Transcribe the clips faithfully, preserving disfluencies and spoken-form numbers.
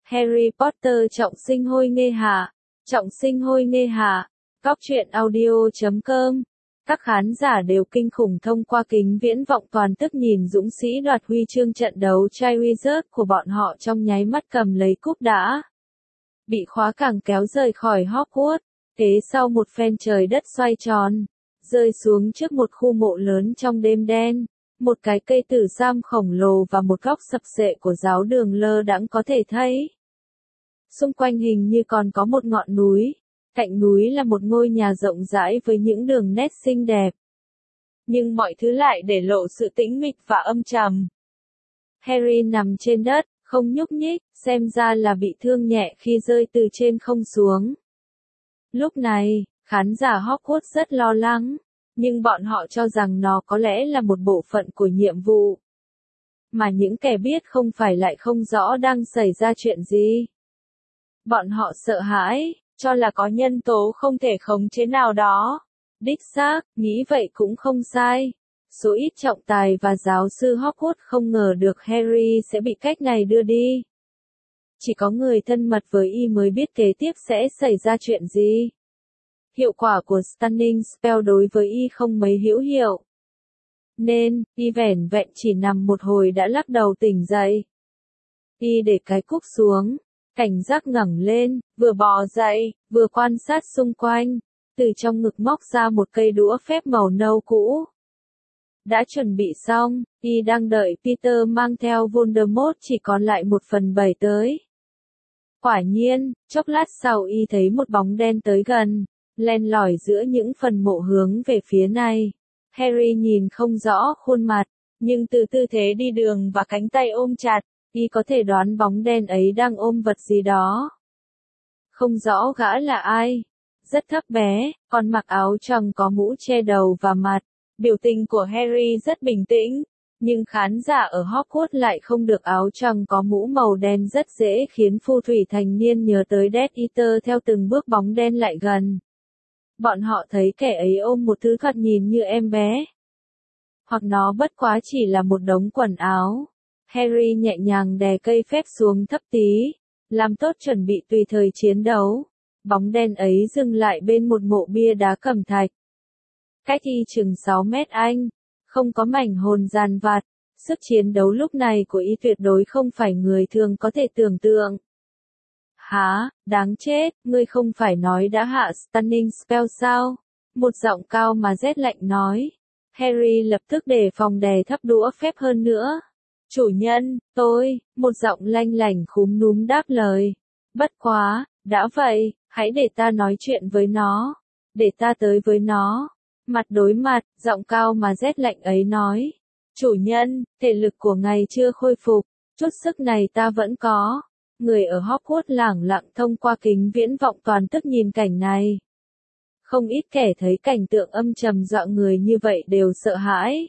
Harry Potter trọng sinh hôi nghê hạ. Trọng sinh hôi nghê hạ. Góc truyện audio chấm com. Các khán giả đều kinh khủng thông qua kính viễn vọng toàn tức nhìn dũng sĩ đoạt huy chương trận đấu Triwizard của bọn họ trong nháy mắt cầm lấy cúp đã. Bị khóa cảng kéo rời khỏi Hogwarts, thế sau một phen trời đất xoay tròn, rơi xuống trước một khu mộ lớn trong đêm đen, một cái cây tử sam khổng lồ và một góc sập xệ của giáo đường lơ đãng có thể thấy. Xung quanh hình như còn có một ngọn núi, cạnh núi là một ngôi nhà rộng rãi với những đường nét xinh đẹp. Nhưng mọi thứ lại để lộ sự tĩnh mịch và âm trầm. Harry nằm trên đất, không nhúc nhích, xem ra là bị thương nhẹ khi rơi từ trên không xuống. Lúc này, khán giả Hogwarts rất lo lắng, nhưng bọn họ cho rằng nó có lẽ là một bộ phận của nhiệm vụ. Mà những kẻ biết không phải lại không rõ đang xảy ra chuyện gì. Bọn họ sợ hãi, cho là có nhân tố không thể khống chế nào đó. Đích xác, nghĩ vậy cũng không sai. Số ít trọng tài và giáo sư Hogwarts không ngờ được Harry sẽ bị cách này đưa đi. Chỉ có người thân mật với y mới biết kế tiếp sẽ xảy ra chuyện gì. Hiệu quả của Stunning Spell đối với y không mấy hữu hiệu. Nên, y vẻn vẹn chỉ nằm một hồi đã lắc đầu tỉnh dậy. Y để cái cúp xuống, cảnh giác ngẩng lên, vừa bò dậy, vừa quan sát xung quanh, từ trong ngực móc ra một cây đũa phép màu nâu cũ. Đã chuẩn bị xong, y đang đợi Peter mang theo Voldemort chỉ còn lại một phần bảy tới. Quả nhiên, chốc lát sau y thấy một bóng đen tới gần, len lỏi giữa những phần mộ hướng về phía này. Harry nhìn không rõ khuôn mặt, nhưng từ tư thế đi đường và cánh tay ôm chặt, y có thể đoán bóng đen ấy đang ôm vật gì đó. Không rõ gã là ai. Rất thấp bé, còn mặc áo choàng có mũ che đầu và mặt. Biểu tình của Harry rất bình tĩnh, nhưng khán giả ở Hogwarts lại không được áo choàng có mũ màu đen rất dễ khiến phù thủy thành niên nhớ tới Death Eater theo từng bước bóng đen lại gần. Bọn họ thấy kẻ ấy ôm một thứ thoạt nhìn như em bé. Hoặc nó bất quá chỉ là một đống quần áo. Harry nhẹ nhàng đè cây phép xuống thấp tí, làm tốt chuẩn bị tùy thời chiến đấu. Bóng đen ấy dừng lại bên một mộ bia đá cẩm thạch. Cách y chừng sáu mét anh, không có mảnh hồn giàn vặt, sức chiến đấu lúc này của y tuyệt đối không phải người thường có thể tưởng tượng. Hả, đáng chết, ngươi không phải nói đã hạ Stunning Spell sao? Một giọng cao mà rét lạnh nói. Harry lập tức đề phòng đè thấp đũa phép hơn nữa. Chủ nhân, tôi, một giọng lanh lảnh khúm núm đáp lời. Bất quá, đã vậy, hãy để ta nói chuyện với nó. Để ta tới với nó. Mặt đối mặt, giọng cao mà rét lạnh ấy nói. Chủ nhân, thể lực của ngài chưa khôi phục, chút sức này ta vẫn có. Người ở Hogwarts lẳng lặng thông qua kính viễn vọng toàn tức nhìn cảnh này. Không ít kẻ thấy cảnh tượng âm trầm dọa người như vậy đều sợ hãi.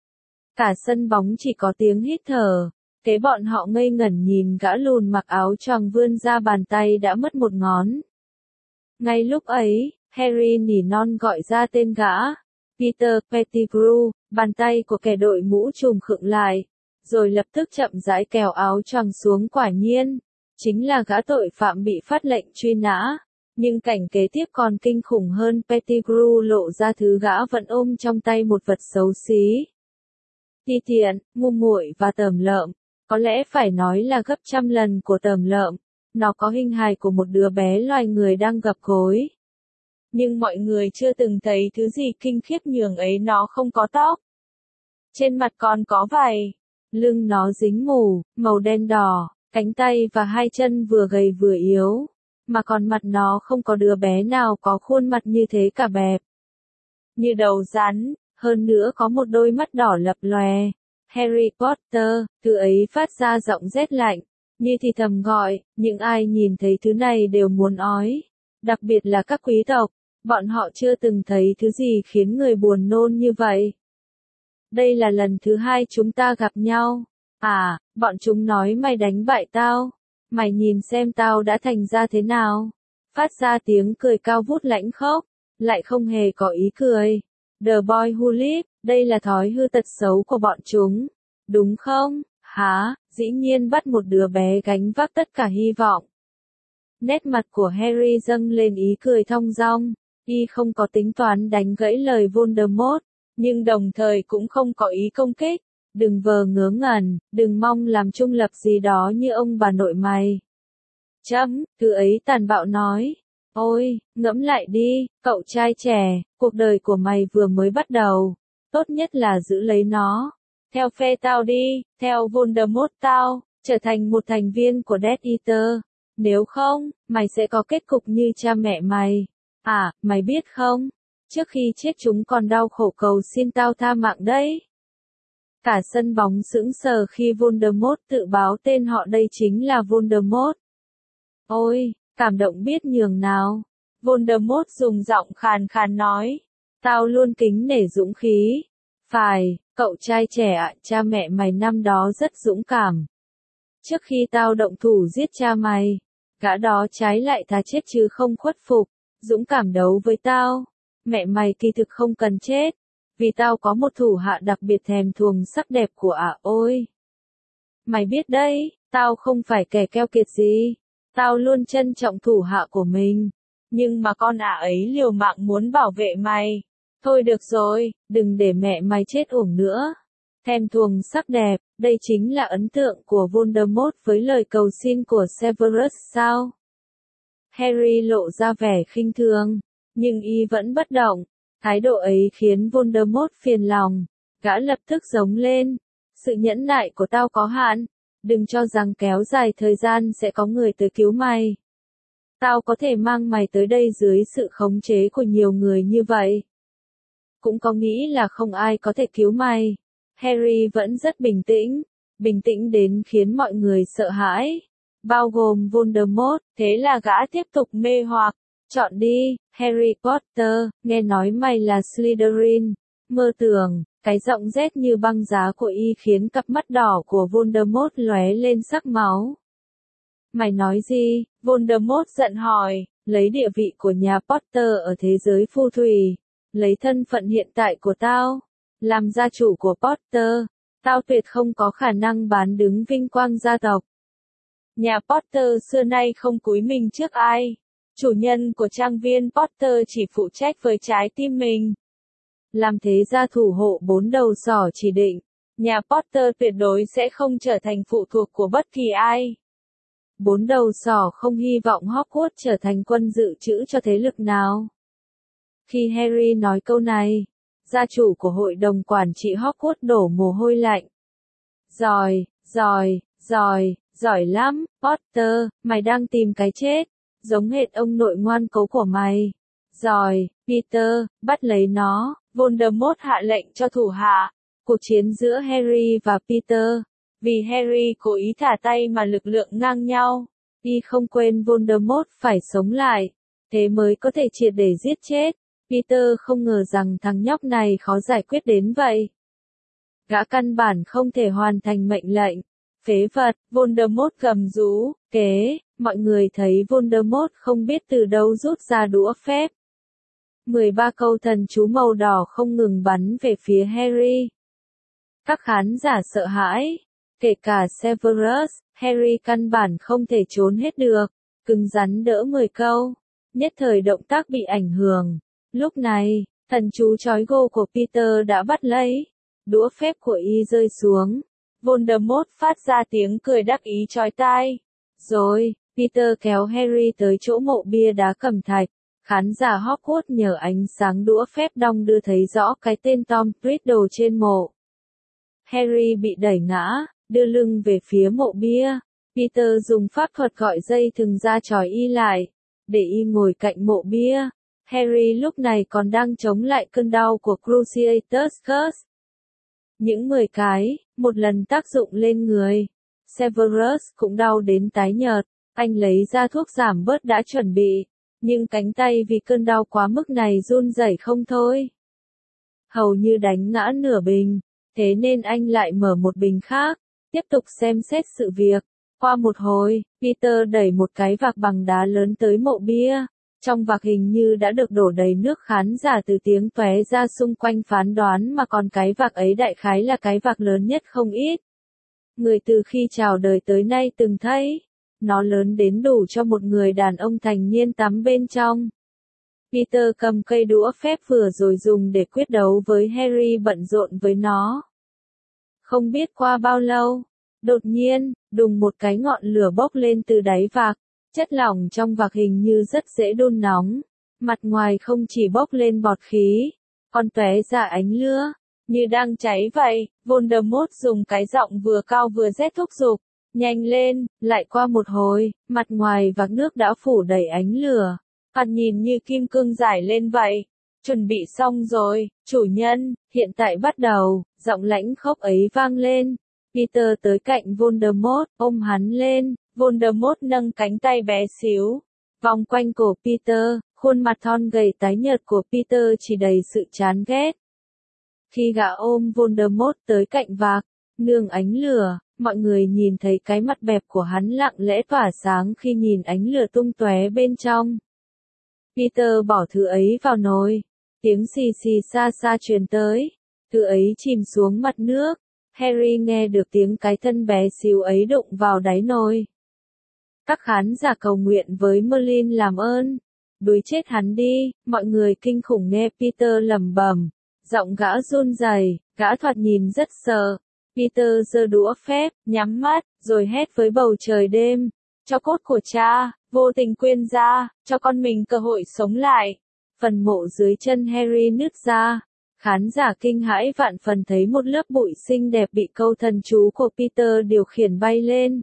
Cả sân bóng chỉ có tiếng hít thở. Thế bọn họ ngây ngẩn nhìn gã lùn mặc áo choàng vươn ra bàn tay đã mất một ngón. Ngay lúc ấy, Harry nỉ non gọi ra tên gã. Peter Pettigrew, bàn tay của kẻ đội mũ trùm khựng lại, rồi lập tức chậm rãi kéo áo choàng xuống quả nhiên. Chính là gã tội phạm bị phát lệnh truy nã. Nhưng cảnh kế tiếp còn kinh khủng hơn, Pettigrew lộ ra thứ gã vẫn ôm trong tay một vật xấu xí. Ti tiện, ngu muội và tởm lợm. Có lẽ phải nói là gấp trăm lần của tởm lợm. Nó có hình hài của một đứa bé loài người đang gập gối. Nhưng mọi người chưa từng thấy thứ gì kinh khiếp nhường ấy, nó không có tóc. Trên mặt còn có vảy. Lưng nó dính mủ, màu đen đỏ, cánh tay và hai chân vừa gầy vừa yếu. Mà còn mặt nó không có đứa bé nào có khuôn mặt như thế cả bẹp. Như đầu rắn, hơn nữa có một đôi mắt đỏ lập lòe. Harry Potter, thứ ấy phát ra giọng rét lạnh, như thì thầm gọi, những ai nhìn thấy thứ này đều muốn ói. Đặc biệt là các quý tộc, bọn họ chưa từng thấy thứ gì khiến người buồn nôn như vậy. Đây là lần thứ hai chúng ta gặp nhau. À, bọn chúng nói mày đánh bại tao. Mày nhìn xem tao đã thành ra thế nào. Phát ra tiếng cười cao vút lãnh khốc, lại không hề có ý cười. The boy who lived, đây là thói hư tật xấu của bọn chúng. Đúng không? Hả? dĩ nhiên bắt một đứa bé gánh vác tất cả hy vọng. Nét mặt của Harry dâng lên ý cười thong dong, y không có tính toán đánh gãy lời Voldemort, nhưng đồng thời cũng không có ý công kích. Đừng vờ ngớ ngẩn, đừng mong làm trung lập gì đó như ông bà nội mày. Chấm, thứ ấy tàn bạo nói. Ôi, ngẫm lại đi, cậu trai trẻ, cuộc đời của mày vừa mới bắt đầu. Tốt nhất là giữ lấy nó. Theo phe tao đi, theo Voldemort tao, trở thành một thành viên của Death Eater. Nếu không, mày sẽ có kết cục như cha mẹ mày. À, mày biết không? Trước khi chết chúng còn đau khổ cầu xin tao tha mạng đấy. Cả sân bóng sững sờ khi Voldemort tự báo tên họ đây chính là Voldemort. Ôi, cảm động biết nhường nào. Voldemort dùng giọng khàn khàn nói. Tao luôn kính nể dũng khí. Phải, cậu trai trẻ ạ, cha mẹ mày năm đó rất dũng cảm. Trước khi tao động thủ giết cha mày, gã đó trái lại thà chết chứ không khuất phục, dũng cảm đấu với tao. Mẹ mày kỳ thực không cần chết, vì tao có một thủ hạ đặc biệt thèm thuồng sắc đẹp của ả. Ôi! Mày biết đấy, tao không phải kẻ keo kiệt gì, tao luôn trân trọng thủ hạ của mình. Nhưng mà con ả ấy liều mạng muốn bảo vệ mày. Thôi được rồi, đừng để mẹ mày chết uổng nữa. Thèm thuồng sắc đẹp, đây chính là ấn tượng của Voldemort với lời cầu xin của Severus sao? Harry lộ ra vẻ khinh thường, nhưng y vẫn bất động. Thái độ ấy khiến Voldemort phiền lòng. Gã lập tức giống lên. Sự nhẫn nại của tao có hạn. Đừng cho rằng kéo dài thời gian sẽ có người tới cứu mày. Tao có thể mang mày tới đây dưới sự khống chế của nhiều người như vậy. Cũng có nghĩ là không ai có thể cứu mày. Harry vẫn rất bình tĩnh. Bình tĩnh đến khiến mọi người sợ hãi. Bao gồm Voldemort. Thế là gã tiếp tục mê hoặc. Chọn đi, Harry Potter, nghe nói mày là Slytherin. Mơ tưởng, cái giọng rét như băng giá của y khiến cặp mắt đỏ của Voldemort lóe lên sắc máu. Mày nói gì? Voldemort giận hỏi, lấy địa vị của nhà Potter ở thế giới phù thủy, lấy thân phận hiện tại của tao, làm gia chủ của Potter, tao tuyệt không có khả năng bán đứng vinh quang gia tộc. Nhà Potter xưa nay không cúi mình trước ai. Chủ nhân của trang viên Potter chỉ phụ trách với trái tim mình. Làm thế gia thủ hộ bốn đầu sỏ chỉ định, nhà Potter tuyệt đối sẽ không trở thành phụ thuộc của bất kỳ ai. Bốn đầu sỏ không hy vọng Hogwarts trở thành quân dự trữ cho thế lực nào. Khi Harry nói câu này, gia chủ của hội đồng quản trị Hogwarts đổ mồ hôi lạnh. Giỏi, giỏi, giỏi, giỏi lắm, Potter, mày đang tìm cái chết. Giống hệt ông nội ngoan cố của mày. Rồi, Peter, bắt lấy nó. Voldemort hạ lệnh cho thủ hạ. Cuộc chiến giữa Harry và Peter. Vì Harry cố ý thả tay mà lực lượng ngang nhau. Y không quên Voldemort phải sống lại. Thế mới có thể triệt để giết chết. Peter không ngờ rằng thằng nhóc này khó giải quyết đến vậy. Gã căn bản không thể hoàn thành mệnh lệnh. Phế vật, Voldemort gầm rú, kế, mọi người thấy Voldemort không biết từ đâu rút ra đũa phép. mười ba câu thần chú màu đỏ không ngừng bắn về phía Harry. Các khán giả sợ hãi, kể cả Severus, Harry căn bản không thể trốn hết được, cứng rắn đỡ mười câu, nhất thời động tác bị ảnh hưởng. Lúc này, thần chú chói gô của Peter đã bắt lấy, đũa phép của y rơi xuống. Voldemort phát ra tiếng cười đắc ý chói tai. Rồi, Peter kéo Harry tới chỗ mộ bia đá cẩm thạch. Khán giả Hogwarts nhờ ánh sáng đũa phép đong đưa thấy rõ cái tên Tom Riddle trên mộ. Harry bị đẩy ngã, đưa lưng về phía mộ bia. Peter dùng pháp thuật gọi dây thừng ra trói y lại, để y ngồi cạnh mộ bia. Harry lúc này còn đang chống lại cơn đau của Cruciatus Curse. Những mười cái, một lần tác dụng lên người. Severus cũng đau đến tái nhợt, anh lấy ra thuốc giảm bớt đã chuẩn bị, nhưng cánh tay vì cơn đau quá mức này run rẩy không thôi. Hầu như đánh ngã nửa bình, thế nên anh lại mở một bình khác, tiếp tục xem xét sự việc. Qua một hồi, Peter đẩy một cái vạc bằng đá lớn tới mộ bia. Trong vạc hình như đã được đổ đầy nước, khán giả từ tiếng tóe ra xung quanh phán đoán mà còn cái vạc ấy đại khái là cái vạc lớn nhất không ít. người từ khi chào đời tới nay từng thấy. Nó lớn đến đủ cho một người đàn ông thành niên tắm bên trong. Peter cầm cây đũa phép vừa rồi dùng để quyết đấu với Harry bận rộn với nó. Không biết qua bao lâu, đột nhiên, đùng một cái ngọn lửa bốc lên từ đáy vạc. Chất lỏng trong vạc hình như rất dễ đun nóng. Mặt ngoài không chỉ bốc lên bọt khí, còn tóe ra ánh lửa, như đang cháy vậy. Voldemort dùng cái giọng vừa cao vừa rét thúc giục. Nhanh lên, lại qua một hồi, mặt ngoài vạc nước đã phủ đầy ánh lửa. Còn nhìn như kim cương rải lên vậy. Chuẩn bị xong rồi, chủ nhân, hiện tại bắt đầu, giọng lãnh khốc ấy vang lên. Peter tới cạnh Voldemort, ôm hắn lên. Voldemort nâng cánh tay bé xíu, vòng quanh cổ Peter, khuôn mặt thon gầy tái nhợt của Peter chỉ đầy sự chán ghét. Khi gã ôm Voldemort tới cạnh vạc, nương ánh lửa, mọi người nhìn thấy cái mặt bẹp của hắn lặng lẽ tỏa sáng khi nhìn ánh lửa tung tóe bên trong. Peter bỏ thứ ấy vào nồi, tiếng xì xì xa xa truyền tới, thứ ấy chìm xuống mặt nước. Harry nghe được tiếng cái thân bé xíu ấy đụng vào đáy nồi. Các khán giả cầu nguyện với Merlin làm ơn, đuối chết hắn đi. Mọi người kinh khủng nghe Peter lẩm bẩm, giọng gã run rẩy, gã thoạt nhìn rất sợ. Peter giơ đũa phép, nhắm mắt, rồi hét với bầu trời đêm, cho cốt của cha, vô tình quyên ra, cho con mình cơ hội sống lại. Phần mộ dưới chân Harry nứt ra. Khán giả kinh hãi vạn phần thấy một lớp bụi xinh đẹp bị câu thần chú của Peter điều khiển bay lên.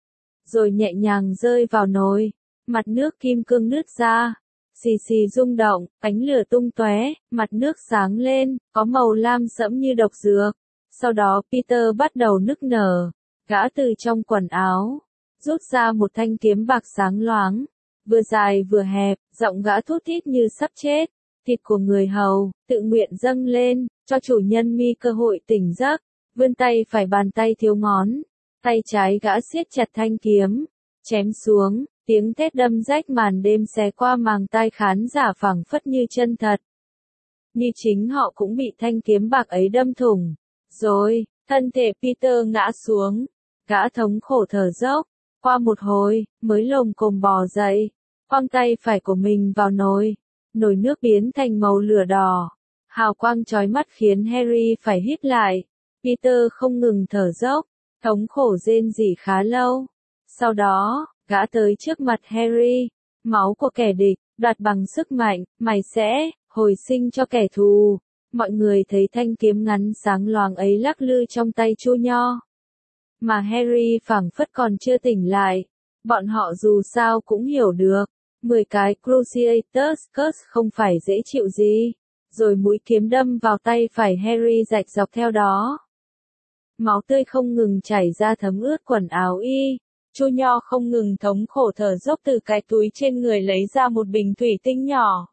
Rồi nhẹ nhàng rơi vào nồi, mặt nước kim cương nứt ra, xì xì rung động, ánh lửa tung tóe, mặt nước sáng lên, có màu lam sẫm như độc dược. Sau đó Peter bắt đầu nức nở, gã từ trong quần áo, rút ra một thanh kiếm bạc sáng loáng, vừa dài vừa hẹp, giọng gã thút thít như sắp chết. Thịt của người hầu, tự nguyện dâng lên, cho chủ nhân mi cơ hội tỉnh giấc, vươn tay phải bàn tay thiếu ngón, tay trái gã siết chặt thanh kiếm, chém xuống, tiếng thét đâm rách màn đêm xé qua màng tai khán giả phảng phất như chân thật. Như chính họ cũng bị thanh kiếm bạc ấy đâm thủng. Rồi, thân thể Peter ngã xuống, gã thống khổ thở dốc, qua một hồi, mới lồm cồm bò dậy, quăng tay phải của mình vào nồi. Nồi nước biến thành màu lửa đỏ, hào quang chói mắt khiến Harry phải hít lại. Peter không ngừng thở dốc, thống khổ rên rỉ khá lâu. Sau đó, gã tới trước mặt Harry, máu của kẻ địch, đoạt bằng sức mạnh, mày sẽ hồi sinh cho kẻ thù. Mọi người thấy thanh kiếm ngắn sáng loáng ấy lắc lư trong tay Chu Nho. Mà Harry phảng phất còn chưa tỉnh lại. Bọn họ dù sao cũng hiểu được. Mười cái Cruciatus Curse không phải dễ chịu gì. Rồi mũi kiếm đâm vào tay phải Harry rạch dọc theo đó. Máu tươi không ngừng chảy ra thấm ướt quần áo y. Chu Nho không ngừng thống khổ thở dốc từ cái túi trên người lấy ra một bình thủy tinh nhỏ.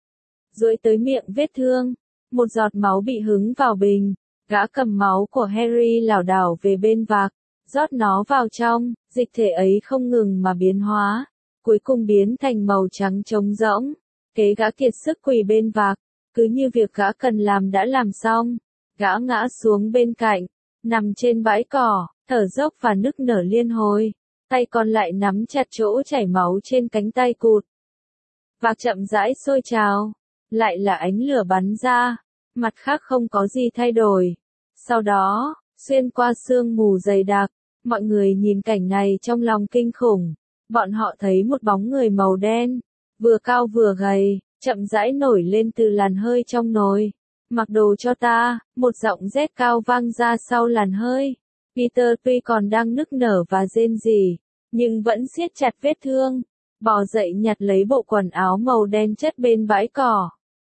Duỗi tới miệng vết thương. Một giọt máu bị hứng vào bình. Gã cầm máu của Harry lảo đảo về bên vạc. Rót nó vào trong. Dịch thể ấy không ngừng mà biến hóa. Cuối cùng biến thành màu trắng trống rỗng. Kế gã kiệt sức quỳ bên vạc. Cứ như việc gã cần làm đã làm xong. Gã ngã xuống bên cạnh. Nằm trên bãi cỏ. Thở dốc và nức nở liên hồi. Tay còn lại nắm chặt chỗ chảy máu trên cánh tay cụt. Vạc chậm rãi sôi trào. Lại là ánh lửa bắn ra. Mặt khác không có gì thay đổi. Sau đó, xuyên qua sương mù dày đặc, mọi người nhìn cảnh này trong lòng kinh khủng. Bọn họ thấy một bóng người màu đen, vừa cao vừa gầy, chậm rãi nổi lên từ làn hơi trong nồi. Mặc đồ cho ta, một giọng rét cao vang ra sau làn hơi. Peter tuy còn đang nức nở và rên rỉ, nhưng vẫn siết chặt vết thương, bò dậy nhặt lấy bộ quần áo màu đen chất bên bãi cỏ.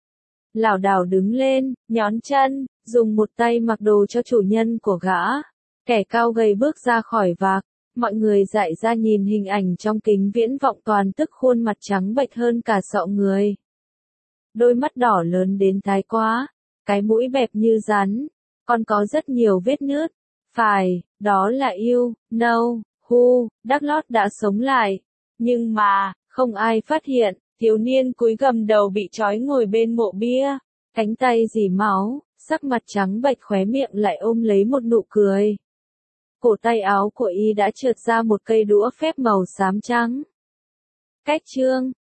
Lảo đảo đứng lên, nhón chân, dùng một tay mặc đồ cho chủ nhân của gã. Kẻ cao gầy bước ra khỏi vạc, mọi người dại ra nhìn hình ảnh trong kính viễn vọng toàn tức khuôn mặt trắng bệch hơn cả sọ người. Đôi mắt đỏ lớn đến thái quá, cái mũi bẹp như rắn, còn có rất nhiều vết nứt. Phải, đó là yêu, no, who, Dumbledore đã sống lại. Nhưng mà, không ai phát hiện, thiếu niên cúi gằm đầu bị trói ngồi bên mộ bia, cánh tay rỉ máu, sắc mặt trắng bệch khóe miệng lại ôm lấy một nụ cười. Cổ tay áo của y đã trượt ra một cây đũa phép màu xám trắng. Cách chương